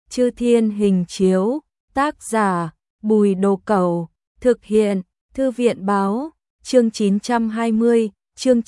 Chư Thiên Hình Chiếu, tác giả Bùi Đồ Cẩu, thực hiện Thư viện Báo, chương 920, chương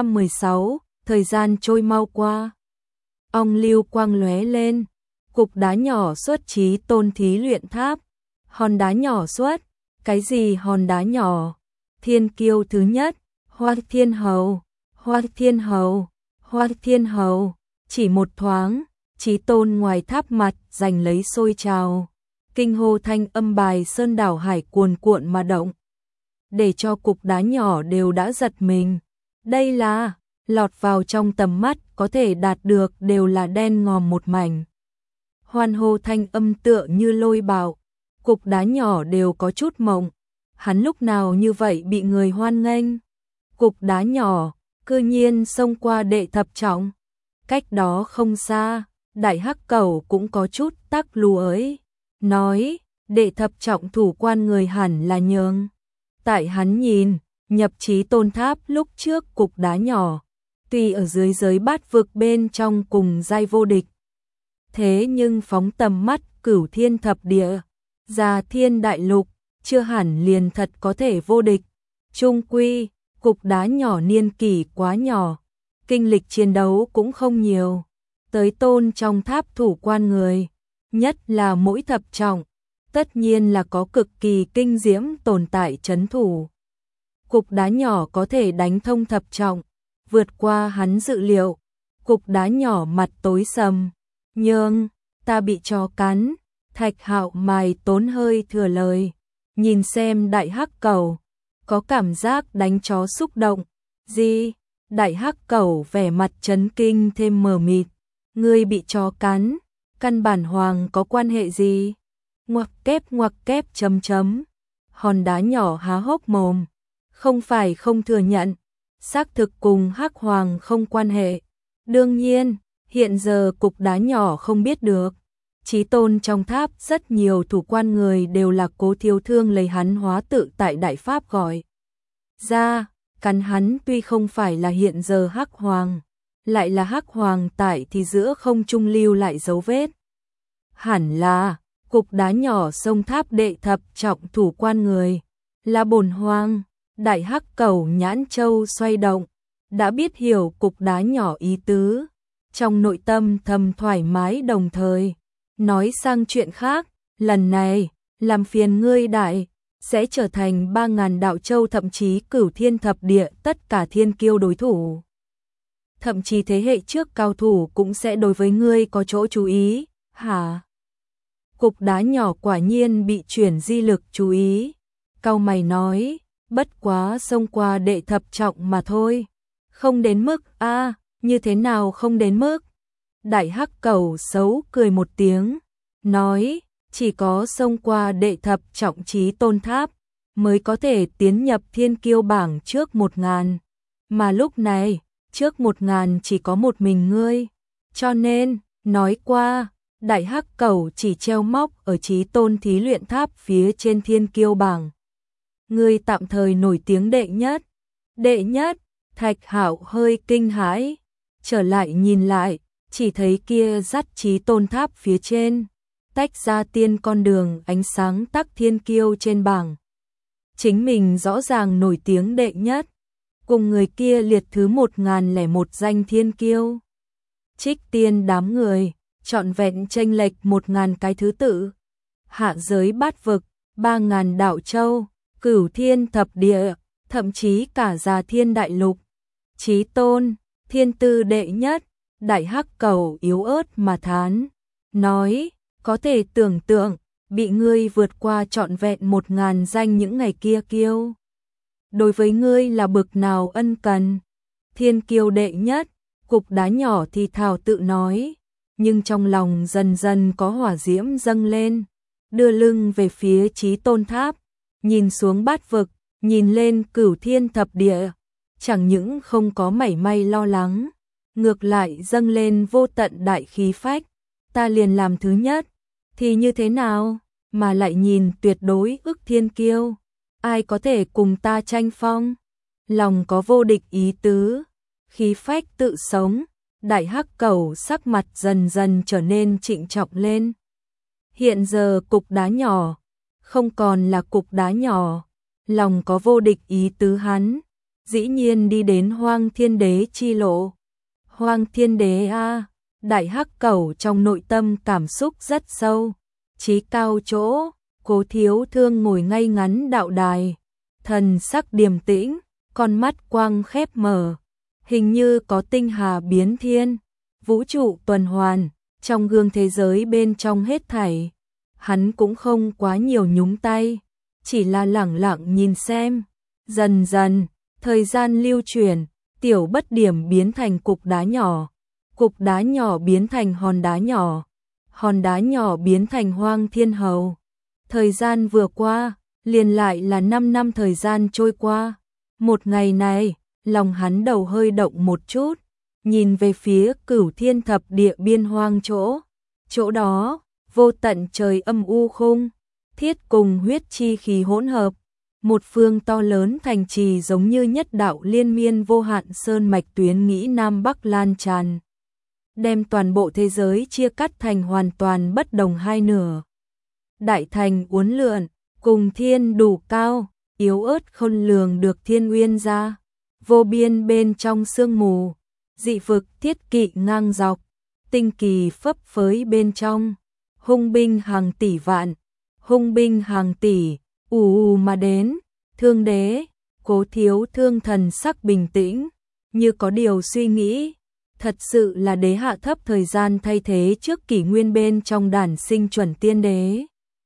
916, thời gian trôi mau qua. Ong lưu quang lóe lên, cục đá nhỏ xuất Chí Tôn thí luyện tháp. Hòn đá nhỏ xuất, cái gì hòn đá nhỏ? Thiên kiêu thứ nhất, Hoa Thiên Hầu, Hoa Thiên Hầu, Hoa Thiên Hầu, chỉ một thoáng, Chí Tôn ngoài tháp mặt giành lấy sôi trào. Kinh hô thanh âm bài sơn đảo hải cuồn cuộn mà động, để cho cục đá nhỏ đều đã giật mình. Đây là, lọt vào trong tầm mắt có thể đạt được đều là đen ngòm một mảnh. Hoan hô thanh âm tựa như lôi bạo, cục đá nhỏ đều có chút mộng. Hắn lúc nào như vậy bị người hoan nghênh? Cục đá nhỏ, cư nhiên xông qua đệ thập trọng. Cách đó không xa, Đại Hắc Cẩu cũng có chút tắc lù ấy. Nói, đệ thập trọng thủ quan người hẳn là nhường. Tại hắn nhìn, nhập Chí Tôn tháp lúc trước cục đá nhỏ, tuy ở dưới giới bát vực bên trong cùng giai vô địch. Thế nhưng phóng tầm mắt cửu thiên thập địa, Già Thiên Đại Lục, chưa hẳn liền thật có thể vô địch. Chung quy, cục đá nhỏ niên kỷ quá nhỏ, kinh lịch chiến đấu cũng không nhiều. Tới tôn trong tháp thủ quan người, nhất là mỗi thập trọng, tất nhiên là có cực kỳ kinh diễm tồn tại trấn thủ. Cục đá nhỏ có thể đánh thông thập trọng, vượt qua hắn dự liệu. Cục đá nhỏ mặt tối sầm, nhưng ta bị chó cắn. Thạch Hạo mài tốn hơi thừa lời, nhìn xem Đại Hắc Cẩu, có cảm giác đánh chó xúc động. Gì? Đại Hắc Cẩu vẻ mặt chấn kinh thêm mờ mịt. Ngươi bị chó cắn, căn bản hoàng có quan hệ gì? Ngoặc kép chấm chấm. Hòn đá nhỏ há hốc mồm, không phải không thừa nhận, xác thực cùng Hắc Hoàng không quan hệ. Đương nhiên, hiện giờ cục đá nhỏ không biết được. Chí Tôn trong tháp rất nhiều thủ quan người đều là Cố Thiếu Thương lấy hắn hóa tự tại Đại Pháp gọi ra, cắn hắn tuy không phải là hiện giờ Hắc Hoàng, lại là Hắc Hoàng tại thì giữa không trung lưu lại dấu vết. Hẳn là, cục đá nhỏ sông tháp đệ thập trọng thủ quan người, là Bổn Hoàng. Đại Hắc Cẩu nhãn châu xoay động, đã biết hiểu cục đá nhỏ ý tứ, trong nội tâm thầm thoải mái đồng thời. Nói sang chuyện khác, lần này, làm phiền ngươi đại, sẽ trở thành 3.000 đạo châu thậm chí cửu thiên thập địa tất cả thiên kiêu đối thủ. Thậm chí thế hệ trước cao thủ cũng sẽ đối với ngươi có chỗ chú ý, hả? Cục đá nhỏ quả nhiên bị chuyển di lực chú ý. Cau mày nói, bất quá xông qua đệ thập trọng mà thôi. Không đến mức, như thế nào không đến mức? Đại Hắc Cẩu xấu cười một tiếng, nói, chỉ có xông qua đệ thập trọng Chí Tôn tháp, mới có thể tiến nhập thiên kiêu bảng trước 1.000. Mà lúc này, trước 1.000 chỉ có một mình ngươi. Cho nên, nói qua, Đại Hắc Cẩu chỉ treo móc ở Chí Tôn thí luyện tháp phía trên thiên kiêu bảng. Ngươi tạm thời nổi tiếng đệ nhất. Đệ nhất, Thạch Hạo hơi kinh hãi, trở lại nhìn lại, chỉ thấy kia dắt Chí Tôn tháp phía trên, tách ra tiên con đường ánh sáng tắc thiên kiêu trên bảng. Chính mình rõ ràng nổi tiếng đệ nhất, cùng người kia liệt thứ 1.001 danh thiên kiêu. Trích tiên đám người, trọn vẹn chênh lệch 1.000 cái thứ tự. Hạ giới bát vực, 3.000 đạo châu, cửu thiên thập địa, thậm chí cả Già Thiên Đại Lục. Chí Tôn, thiên tư đệ nhất. Đại Hắc Cẩu yếu ớt mà thán, nói, có thể tưởng tượng, bị ngươi vượt qua trọn vẹn 1.000 danh những ngày kia kiêu. Đối với ngươi là bực nào ân cần. Thiên kiêu đệ nhất, cục đá nhỏ thì thào tự nói, nhưng trong lòng dần dần có hỏa diễm dâng lên, đưa lưng về phía Chí Tôn tháp, nhìn xuống bát vực, nhìn lên cửu thiên thập địa, chẳng những không có mảy may lo lắng, ngược lại dâng lên vô tận đại khí phách. Ta liền làm thứ nhất, thì như thế nào, mà lại nhìn tuyệt đối ức thiên kiêu, ai có thể cùng ta tranh phong. Lòng có vô địch ý tứ, khí phách tự sống. Đại Hắc Cẩu sắc mặt dần dần trở nên trịnh trọng lên. Hiện giờ cục đá nhỏ, không còn là cục đá nhỏ, lòng có vô địch ý tứ hắn, dĩ nhiên đi đến Hoang Thiên Đế chi lộ. Hoang Thiên Đế a, Đại Hắc Cẩu trong nội tâm cảm xúc rất sâu, chí cao chỗ, Cố Thiếu Thương ngồi ngay ngắn đạo đài, thần sắc điềm tĩnh, con mắt quang khép mở, hình như có tinh hà biến thiên, vũ trụ tuần hoàn, trong gương thế giới bên trong hết thảy. Hắn cũng không quá nhiều nhúng tay, chỉ là lẳng lặng nhìn xem. Dần dần, thời gian lưu chuyển, tiểu bất điểm biến thành cục đá nhỏ biến thành hòn đá nhỏ biến thành Hoang Thiên Hầu. Thời gian vừa qua, liền lại là 5 năm thời gian trôi qua. Một ngày này, lòng hắn đầu hơi động một chút, nhìn về phía Cửu Thiên Thập Địa biên hoang chỗ đó, vô tận trời âm u khung, thiết cùng huyết chi khí hỗn hợp, một phương to lớn thành trì giống như nhất đạo liên miên vô hạn sơn mạch tuyến nghĩ Nam Bắc lan tràn, đem toàn bộ thế giới chia cắt thành hoàn toàn bất đồng hai nửa. Đại thành uốn lượn, cùng thiên đủ cao, yếu ớt không lường được thiên uyên ra, vô biên bên trong sương mù, dị vực thiết kỵ ngang dọc, tinh kỳ phấp phới bên trong, hung binh hàng tỷ vạn, hung binh hàng tỷ, ù mà đến, Thương Đế, Cố Thiếu Thương thần sắc bình tĩnh, như có điều suy nghĩ, thật sự là đế hạ thấp thời gian thay thế trước kỷ nguyên bên trong đản sinh chuẩn tiên đế.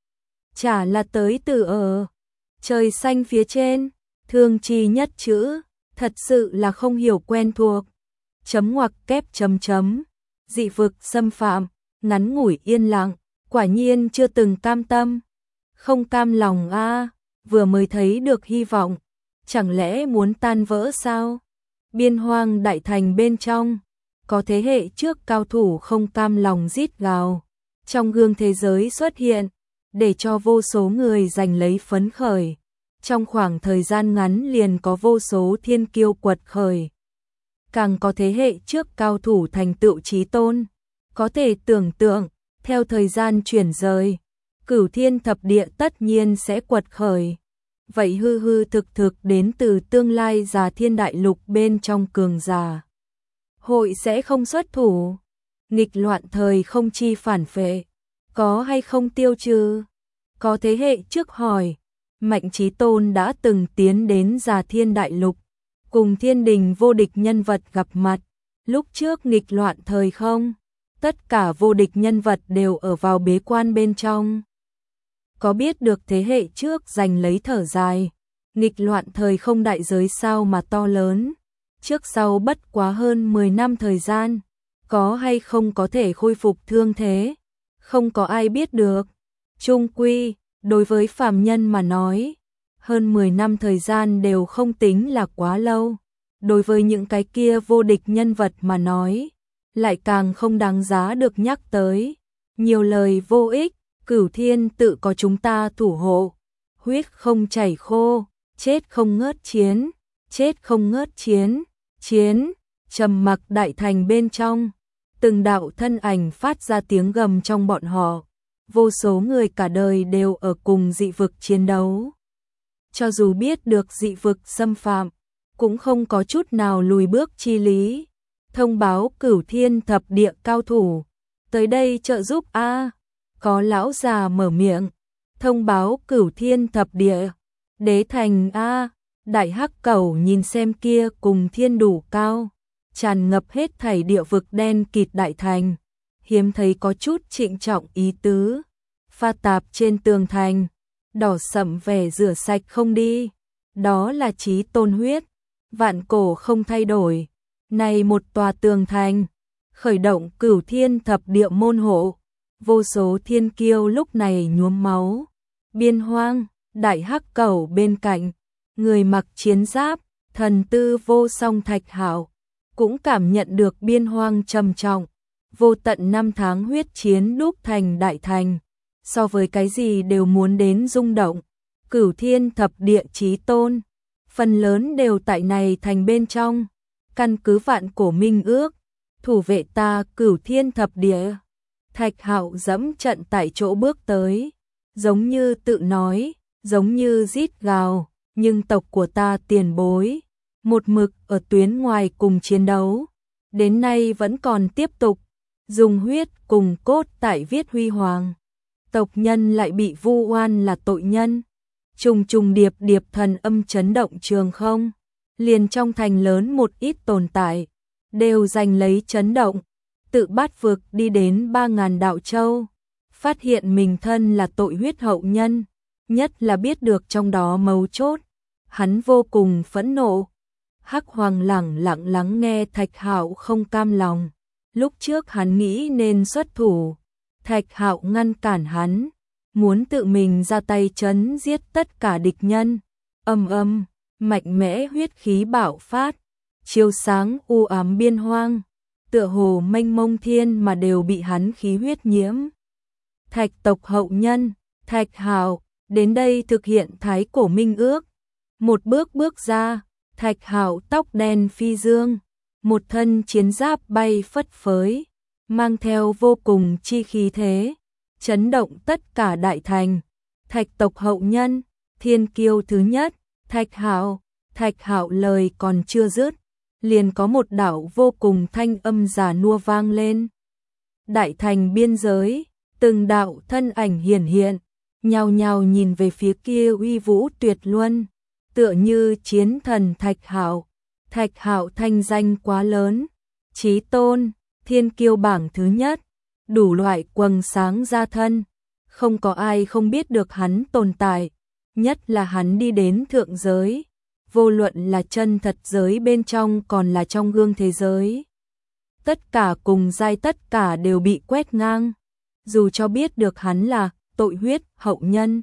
Chả là tới từ ở trời xanh phía trên, thương chi nhất chữ, thật sự là không hiểu quen thuộc. Chấm ngoặc kép chấm chấm, dị vực xâm phạm, ngắn ngủi yên lặng, quả nhiên chưa từng cam tâm. Không cam lòng a, vừa mới thấy được hy vọng, chẳng lẽ muốn tan vỡ sao? Biên hoang đại thành bên trong, có thế hệ trước cao thủ không cam lòng rít gào, trong gương thế giới xuất hiện, để cho vô số người giành lấy phấn khởi. Trong khoảng thời gian ngắn liền có vô số thiên kiêu quật khởi. Càng có thế hệ trước cao thủ thành tựu chí tôn, có thể tưởng tượng, theo thời gian chuyển rời, Cửu Thiên Thập Địa tất nhiên sẽ quật khởi. Vậy hư hư thực thực đến từ tương lai già thiên đại lục bên trong cường giả. Hội sẽ không xuất thủ, nghịch loạn thời không chi phản phệ, có hay không tiêu trừ? Có thế hệ trước hỏi, Mạnh Chí Tôn đã từng tiến đến già thiên đại lục, cùng thiên đình vô địch nhân vật gặp mặt, lúc trước nghịch loạn thời không, tất cả vô địch nhân vật đều ở vào bế quan bên trong. Có biết được thế hệ trước giành lấy thở dài, nghịch loạn thời không đại giới sao mà to lớn, trước sau bất quá hơn 10 năm thời gian, có hay không có thể khôi phục thương thế, không có ai biết được. Chung quy, đối với phàm nhân mà nói, hơn 10 năm thời gian đều không tính là quá lâu. Đối với những cái kia vô địch nhân vật mà nói, lại càng không đáng giá được nhắc tới. Nhiều lời vô ích, Cửu Thiên tự có chúng ta thủ hộ. Huyết không chảy khô, chết không ngớt chiến, chết không ngớt chiến, chiến, trầm mặc đại thành bên trong. Từng đạo thân ảnh phát ra tiếng gầm trong bọn họ. Vô số người cả đời đều ở cùng dị vực chiến đấu. Cho dù biết được dị vực xâm phạm, cũng không có chút nào lùi bước chi lý. Thông báo Cửu Thiên Thập Địa cao thủ, tới đây trợ giúp a. Có lão già mở miệng, thông báo Cửu Thiên Thập Địa, đế thành a. Đại Hắc Cẩu nhìn xem kia cùng thiên đủ cao, tràn ngập hết thảy địa vực đen kịt đại thành, hiếm thấy có chút trịnh trọng ý tứ. Pha tạp trên tường thành, đỏ sẫm vẻ rửa sạch không đi, đó là chí tôn huyết, vạn cổ không thay đổi. Này một tòa tường thành, khởi động Cửu Thiên Thập Địa môn hộ, vô số thiên kiêu lúc này nhuốm máu. Biên hoang, Đại Hắc Cẩu bên cạnh, người mặc chiến giáp, thần tư vô song Thạch Hạo, cũng cảm nhận được biên hoang trầm trọng, vô tận năm tháng huyết chiến đúc thành đại thành, so với cái gì đều muốn đến rung động. Cửu Thiên Thập Địa chí tôn, phần lớn đều tại này thành bên trong, căn cứ vạn cổ minh ước, thủ vệ ta Cửu Thiên Thập Địa. Thạch Hạo dẫm trận tại chỗ bước tới, giống như tự nói, giống như rít gào, nhưng tộc của ta tiền bối, một mực ở tuyến ngoài cùng chiến đấu, đến nay vẫn còn tiếp tục, dùng huyết cùng cốt tại viết huy hoàng. Tộc nhân lại bị vu oan là tội nhân. Trùng trùng điệp điệp thần âm chấn động trường không, liền trong thành lớn một ít tồn tại, đều giành lấy chấn động, tự bát vực đi đến 3.000 đạo châu, phát hiện mình thân là tội huyết hậu nhân, nhất là biết được trong đó mấu chốt, hắn vô cùng phẫn nộ. Hắc Hoàng lẳng lặng lắng nghe Thạch Hạo không cam lòng, lúc trước hắn nghĩ nên xuất thủ, Thạch Hạo ngăn cản hắn, muốn tự mình ra tay chấn giết tất cả địch nhân. Mạnh mẽ huyết khí bạo phát, chiếu sáng u ám biên hoang, tựa hồ mênh mông thiên mà đều bị hắn khí huyết nhiễm. Thạch tộc hậu nhân, Thạch Hạo, đến đây thực hiện thái cổ minh ước. Một bước bước ra, Thạch Hạo tóc đen phi dương, một thân chiến giáp bay phất phới, mang theo vô cùng chi khí thế, chấn động tất cả đại thành. Thạch tộc hậu nhân, thiên kiêu thứ nhất, Thạch Hạo. Thạch Hạo lời còn chưa dứt, liền có một đạo vô cùng thanh âm già nua vang lên. Đại thành biên giới, từng đạo thân ảnh hiển hiện, nhao nhao nhìn về phía kia uy vũ tuyệt luân, tựa như chiến thần Thạch Hạo. Thạch Hạo thanh danh quá lớn, chí tôn, thiên kiêu bảng thứ nhất, đủ loại quầng sáng ra thân, không có ai không biết được hắn tồn tại, nhất là hắn đi đến thượng giới, vô luận là chân thật giới bên trong còn là trong gương thế giới. Tất cả cùng giai, tất cả đều bị quét ngang, dù cho biết được hắn là tội huyết hậu nhân.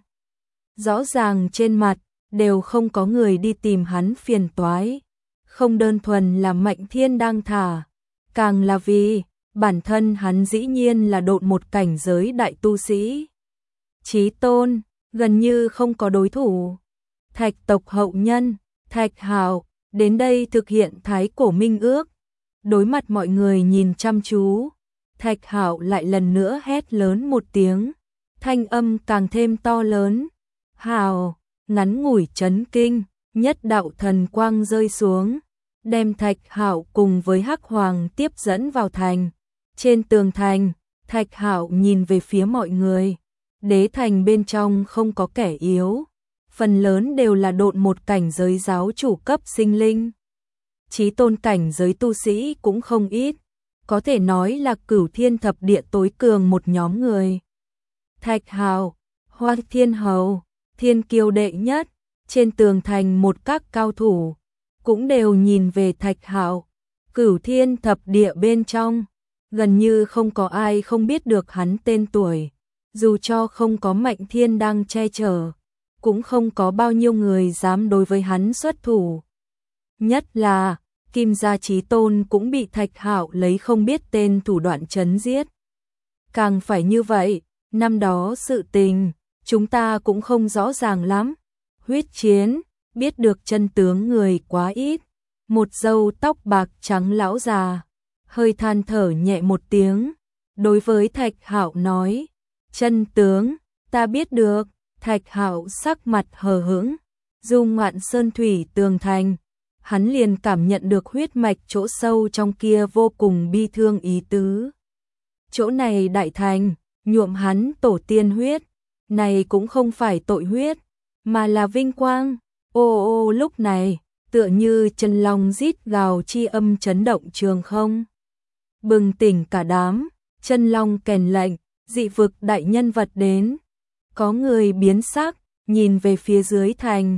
Rõ ràng trên mặt, đều không có người đi tìm hắn phiền toái, không đơn thuần là Mạnh Thiên đang thả, càng là vì bản thân hắn dĩ nhiên là độn một cảnh giới đại tu sĩ. Chí tôn, gần như không có đối thủ. Thạch tộc hậu nhân, Thạch Hạo, đến đây thực hiện thái cổ minh ước. Đối mặt mọi người nhìn chăm chú, Thạch Hạo lại lần nữa hét lớn một tiếng, thanh âm càng thêm to lớn. Hào, ngắn ngủi chấn kinh, nhất đạo thần quang rơi xuống, đem Thạch Hạo cùng với Hắc Hoàng tiếp dẫn vào thành. Trên tường thành, Thạch Hạo nhìn về phía mọi người, đế thành bên trong không có kẻ yếu, phần lớn đều là độn một cảnh giới giáo chủ cấp sinh linh. Chí tôn cảnh giới tu sĩ cũng không ít, có thể nói là cửu thiên thập địa tối cường một nhóm người. Thạch Hạo, Hoa Thiên Hầu, thiên kiêu đệ nhất, trên tường thành một các cao thủ, cũng đều nhìn về Thạch Hạo. Cửu thiên thập địa bên trong, gần như không có ai không biết được hắn tên tuổi, dù cho không có Mạnh Thiên đang che chở, cũng không có bao nhiêu người dám đối với hắn xuất thủ. Nhất là, Kim gia chí tôn cũng bị Thạch Hạo lấy không biết tên thủ đoạn chấn giết. Càng phải như vậy, năm đó sự tình, chúng ta cũng không rõ ràng lắm. Huyết chiến, biết được chân tướng người quá ít. Một râu tóc bạc trắng lão già, hơi than thở nhẹ một tiếng, đối với Thạch Hạo nói, chân tướng, ta biết được. Thạch Hạo sắc mặt hờ hững, dung ngoạn sơn thủy tường thành, hắn liền cảm nhận được huyết mạch chỗ sâu trong kia vô cùng bi thương ý tứ. Chỗ này đại thành, nhuộm hắn tổ tiên huyết, này cũng không phải tội huyết, mà là vinh quang. Ô ô, lúc này, tựa như chân long rít gào chi âm chấn động trường không. Bừng tỉnh cả đám, chân long kèn lệnh, dị vực đại nhân vật đến. Có người biến sắc, nhìn về phía dưới thành,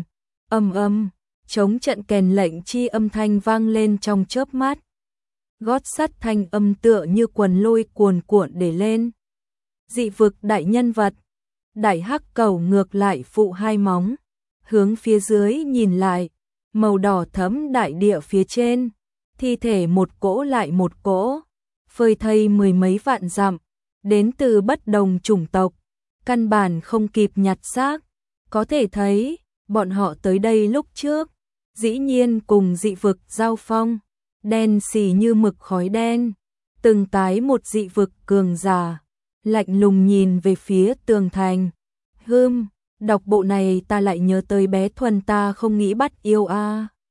chống trận kèn lệnh chi âm thanh vang lên trong chớp mắt. Gót sắt thanh âm tựa như quần lôi cuồn cuộn để lên. Dị vực đại nhân vật, đại hắc cầu ngược lại phụ hai móng, hướng phía dưới nhìn lại, màu đỏ thẫm đại địa phía trên, thi thể một cỗ lại một cỗ, phơi thây mười mấy vạn dặm, đến từ bất đồng chủng tộc. Căn bản không kịp nhặt xác, có thể thấy, bọn họ tới đây lúc trước, dĩ nhiên cùng dị vực giao phong, đen xì như mực khói đen, từng cái một dị vực cường giả, lạnh lùng nhìn về phía tường thành. Đọc bộ này ta lại nhớ tới bé Thuần ta không nghĩ bắt yêu a.